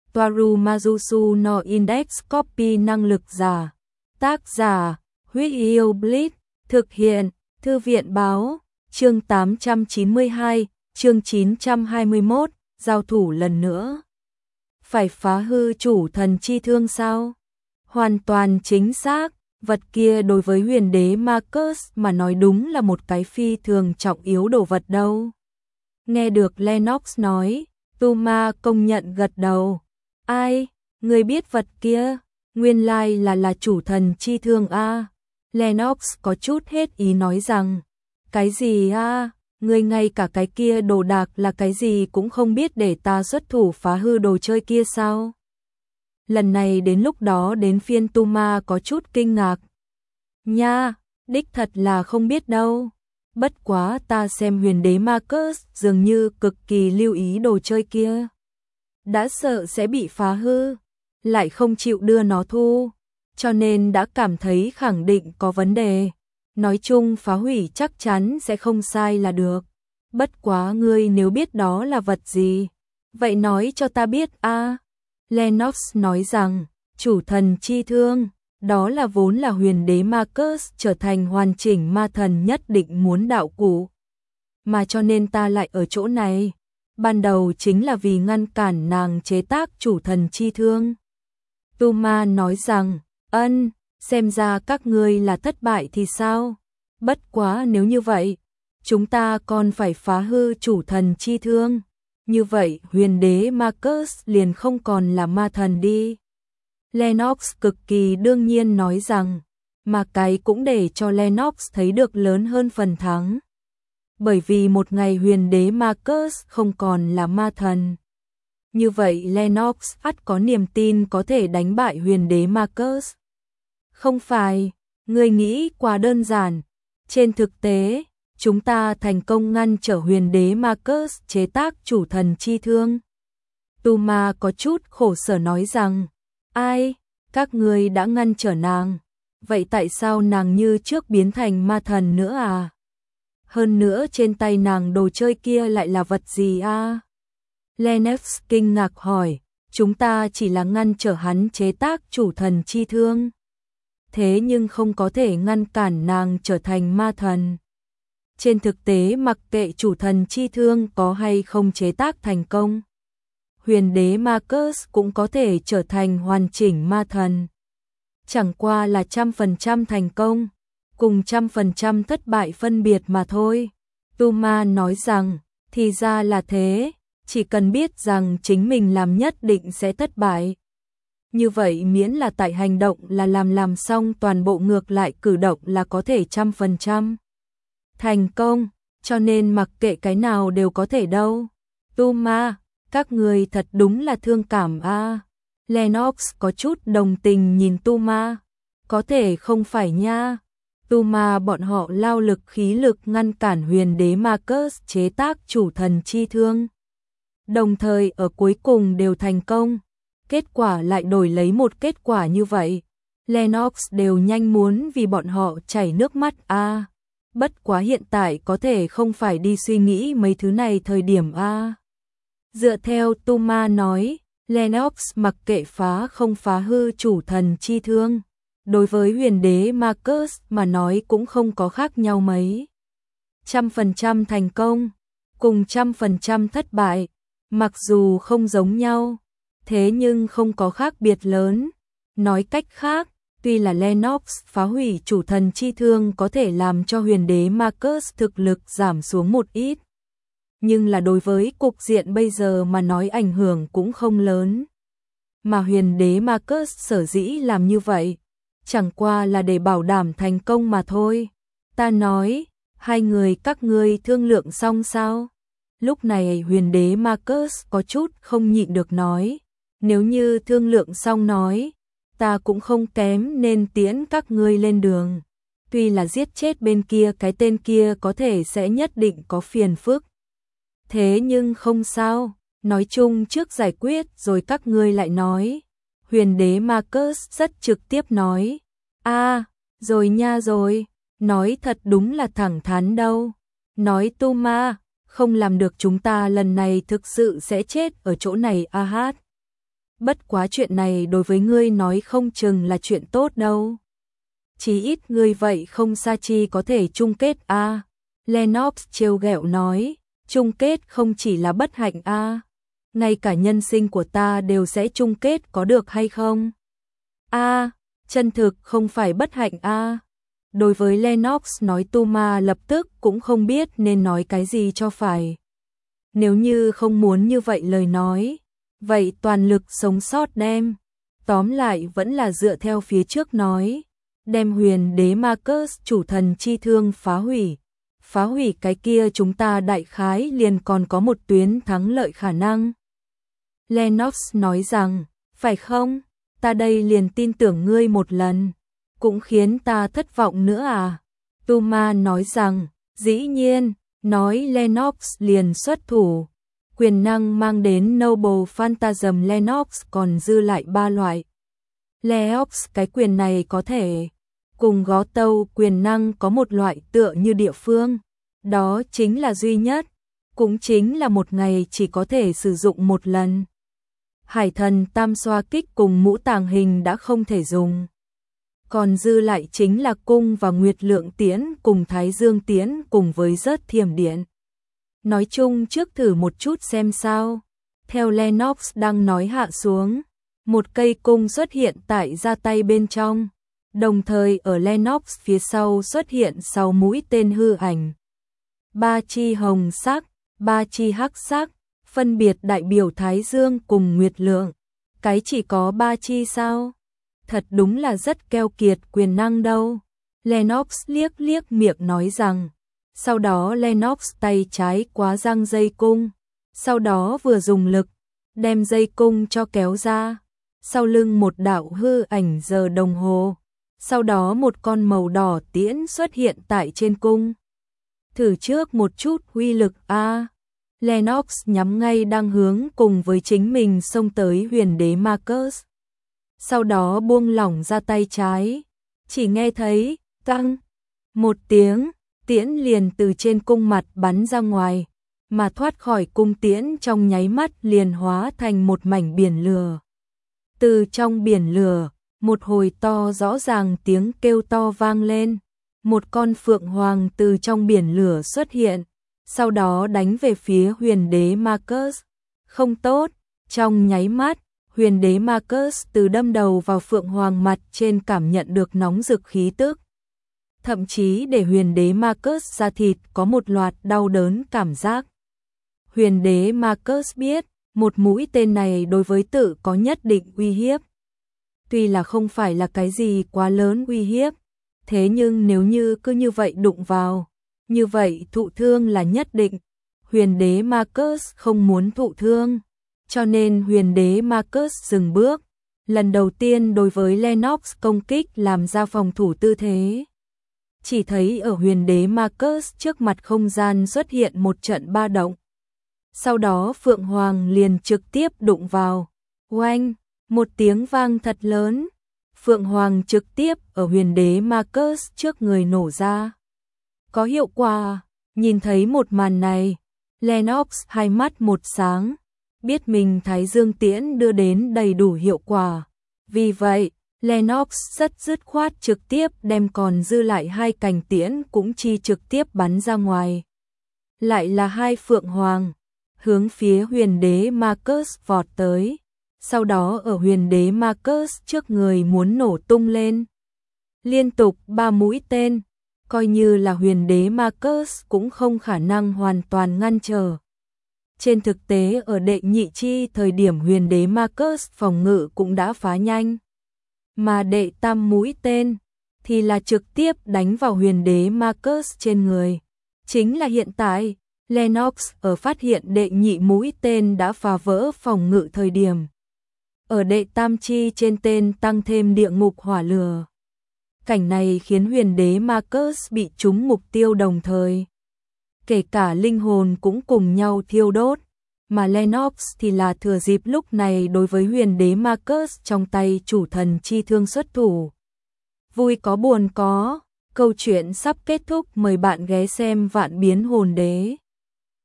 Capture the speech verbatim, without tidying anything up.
Toaru Majusu no Index Copy năng lực giả. Tác giả, Huyết Yêu Blitz, thực hiện, Thư viện báo, chương tám trăm chín mươi hai, chương chín trăm hai mươi mốt, giao thủ lần nữa. Phải phá hư chủ thần chi thương sao? Hoàn toàn chính xác, vật kia đối với huyền đế Marcus mà nói đúng là một cái phi thường trọng yếu đồ vật đâu. Nghe được Lennox nói, Tuma công nhận gật đầu. Ai, người biết vật kia, nguyên lai là là chủ thần chi thương a. Lennox có chút hết ý nói rằng, cái gì a, người ngay cả cái kia đồ đạc là cái gì cũng không biết để ta xuất thủ phá hư đồ chơi kia sao? Lần này đến lúc đó đến phiên Tuma có chút kinh ngạc. Nha, đích thật là không biết đâu. Bất quá ta xem huyền đế Marcus dường như cực kỳ lưu ý đồ chơi kia. Đã sợ sẽ bị phá hư, lại không chịu đưa nó thu, cho nên đã cảm thấy khẳng định có vấn đề. Nói chung phá hủy chắc chắn sẽ không sai là được. Bất quá ngươi nếu biết đó là vật gì, vậy nói cho ta biết a. À. Lennox nói rằng, chủ thần chi thương, đó là vốn là huyền đế Marcus trở thành hoàn chỉnh ma thần nhất định muốn đạo cụ. Mà cho nên ta lại ở chỗ này, ban đầu chính là vì ngăn cản nàng chế tác chủ thần chi thương. Tuma nói rằng, ân, xem ra các ngươi là thất bại thì sao? Bất quá nếu như vậy, chúng ta còn phải phá hư chủ thần chi thương. Như vậy huyền đế Marcus liền không còn là ma thần đi. Lennox cực kỳ đương nhiên nói rằng, mà cái cũng để cho Lennox thấy được lớn hơn phần thắng. Bởi vì một ngày huyền đế Marcus không còn là ma thần. Như vậy Lennox ắt có niềm tin có thể đánh bại huyền đế Marcus. Không phải, người nghĩ quá đơn giản. Trên thực tế, chúng ta thành công ngăn trở huyền đế Marcus chế tác chủ thần chi thương. Tuma có chút khổ sở nói rằng, ai, các ngươi đã ngăn trở nàng, vậy tại sao nàng như trước biến thành ma thần nữa à? Hơn nữa trên tay nàng đồ chơi kia lại là vật gì à? Lennox kinh ngạc hỏi, chúng ta chỉ là ngăn trở hắn chế tác chủ thần chi thương. Thế nhưng không có thể ngăn cản nàng trở thành ma thần. Trên thực tế mặc kệ chủ thần chi thương có hay không chế tác thành công, huyền đế Marcus cũng có thể trở thành hoàn chỉnh ma thần. Chẳng qua là trăm phần trăm thành công, cùng trăm phần trăm thất bại phân biệt mà thôi. Tuma nói rằng, thì ra là thế, chỉ cần biết rằng chính mình làm nhất định sẽ thất bại. Như vậy miễn là tại hành động là làm làm xong toàn bộ ngược lại cử động là có thể trăm phần trăm thành công, cho nên mặc kệ cái nào đều có thể đâu. Tuma, các người thật đúng là thương cảm a. À. Lennox có chút đồng tình nhìn Tuma, có thể không phải nha. Tuma bọn họ lao lực khí lực ngăn cản huyền đế Marcus chế tác chủ thần chi thương. Đồng thời ở cuối cùng đều thành công, kết quả lại đổi lấy một kết quả như vậy. Lennox đều nhanh muốn vì bọn họ chảy nước mắt a. À. Bất quá hiện tại có thể không phải đi suy nghĩ mấy thứ này thời điểm a. À. Dựa theo Tuma nói, Lennox mặc kệ phá không phá hư chủ thần chi thương, đối với huyền đế Marcus mà nói cũng không có khác nhau mấy. Trăm phần trăm thành công, cùng trăm phần trăm thất bại, mặc dù không giống nhau, thế nhưng không có khác biệt lớn. Nói cách khác, tuy là Lennox phá hủy chủ thần chi thương có thể làm cho huyền đế Marcus thực lực giảm xuống một ít, nhưng là đối với cục diện bây giờ mà nói ảnh hưởng cũng không lớn. Mà huyền đế Marcus sở dĩ làm như vậy, chẳng qua là để bảo đảm thành công mà thôi. Ta nói, hai người các ngươi thương lượng xong sao? Lúc này huyền đế Marcus có chút không nhịn được nói, nếu như thương lượng xong nói, ta cũng không kém nên tiễn các ngươi lên đường. Tuy là giết chết bên kia cái tên kia có thể sẽ nhất định có phiền phức. Thế nhưng không sao, nói chung trước giải quyết rồi các ngươi lại nói. Huyền đế Marcus rất trực tiếp nói, a, à, rồi nha rồi, nói thật đúng là thẳng thắn đâu. Nói Tuma, không làm được chúng ta lần này thực sự sẽ chết ở chỗ này a hát. Bất quá chuyện này đối với ngươi nói không chừng là chuyện tốt đâu. Chí ít ngươi vậy không xa chi có thể chung kết a. À. Lennox trêu ghẹo nói, chung kết không chỉ là bất hạnh a. À. Ngay cả nhân sinh của ta đều sẽ chung kết có được hay không? A, à, chân thực không phải bất hạnh a. À. Đối với Lennox nói Tuma lập tức cũng không biết nên nói cái gì cho phải. Nếu như không muốn như vậy lời nói, vậy toàn lực sống sót đem. Tóm lại vẫn là dựa theo phía trước nói, đem huyền đế Marcus chủ thần chi thương phá hủy. Phá hủy cái kia chúng ta đại khái liền còn có một tuyến thắng lợi khả năng. Lennox nói rằng, phải không? Ta đây liền tin tưởng ngươi một lần. Cũng khiến ta thất vọng nữa à? Tuma nói rằng, dĩ nhiên, nói Lennox liền xuất thủ. Quyền năng mang đến Noble Phantasm Lennox còn dư lại ba loại. Lennox cái quyền này có thể cùng gó tâu quyền năng có một loại tựa như địa phương. Đó chính là duy nhất, cũng chính là một ngày chỉ có thể sử dụng một lần. Hải thần tam xoa kích cùng mũ tàng hình đã không thể dùng. Còn dư lại chính là cung và nguyệt lượng tiễn cùng thái dương tiễn cùng với rớt thiểm điện. Nói chung trước thử một chút xem sao. Theo Lennox đang nói hạ xuống, một cây cung xuất hiện tại ra tay bên trong. Đồng thời ở Lennox phía sau xuất hiện sáu mũi tên hư ảnh. Ba chi hồng sắc, ba chi hắc sắc, phân biệt đại biểu thái dương cùng nguyệt lượng. Cái chỉ có ba chi sao? Thật đúng là rất keo kiệt quyền năng đâu. Lennox liếc liếc miệng nói rằng. Sau đó Lennox tay trái quá răng dây cung. Sau đó vừa dùng lực, đem dây cung cho kéo ra. Sau lưng một đạo hư ảnh giờ đồng hồ. Sau đó một con màu đỏ tiễn xuất hiện tại trên cung. Thử trước một chút uy lực a. À. Lennox nhắm ngay đang hướng cùng với chính mình xông tới huyền đế Marcus. Sau đó buông lỏng ra tay trái, chỉ nghe thấy tăng một tiếng, tiễn liền từ trên cung mặt bắn ra ngoài, mà thoát khỏi cung tiễn trong nháy mắt liền hóa thành một mảnh biển lửa. Từ trong biển lửa, một hồi to rõ ràng tiếng kêu to vang lên, một con phượng hoàng từ trong biển lửa xuất hiện, sau đó đánh về phía huyền đế Marcus. Không tốt, trong nháy mắt, huyền đế Marcus từ đâm đầu vào phượng hoàng mặt trên cảm nhận được nóng rực khí tức. Thậm chí để huyền đế Marcus da thịt có một loạt đau đớn cảm giác. Huyền đế Marcus biết, một mũi tên này đối với tự có nhất định uy hiếp. Tuy là không phải là cái gì quá lớn uy hiếp, thế nhưng nếu như cứ như vậy đụng vào, như vậy thụ thương là nhất định. Huyền đế Marcus không muốn thụ thương, cho nên huyền đế Marcus dừng bước, lần đầu tiên đối với Lennox công kích làm ra phòng thủ tư thế. Chỉ thấy ở huyền đế Marcus trước mặt không gian xuất hiện một trận ba động. Sau đó Phượng Hoàng liền trực tiếp đụng vào. Oanh, một tiếng vang thật lớn. Phượng Hoàng trực tiếp ở huyền đế Marcus trước người nổ ra. Có hiệu quả, nhìn thấy một màn này, Lennox hai mắt một sáng, biết mình Thái Dương Tiễn đưa đến đầy đủ hiệu quả. Vì vậy, Lennox rất dứt khoát trực tiếp đem còn dư lại hai cành tiễn cũng chi trực tiếp bắn ra ngoài. Lại là hai Phượng Hoàng, hướng phía huyền đế Marcus vọt tới, sau đó ở huyền đế Marcus trước người muốn nổ tung lên. Liên tục ba mũi tên, coi như là huyền đế Marcus cũng không khả năng hoàn toàn ngăn trở. Trên thực tế ở đệ nhị chi thời điểm huyền đế Marcus phòng ngự cũng đã phá nhanh. Mà đệ tam mũi tên thì là trực tiếp đánh vào huyền đế Marcus trên người. Chính là hiện tại, Lennox ở phát hiện đệ nhị mũi tên đã phá vỡ phòng ngự thời điểm. Ở đệ tam chi trên tên tăng thêm địa ngục hỏa lửa. Cảnh này khiến huyền đế Marcus bị trúng mục tiêu đồng thời. Kể cả linh hồn cũng cùng nhau thiêu đốt. Mà Lennox thì là thừa dịp lúc này đối với huyền đế Marcus trong tay chủ thần chi thương xuất thủ. Vui có buồn có, câu chuyện sắp kết thúc, mời bạn ghé xem Vạn Biến Hồn Đế.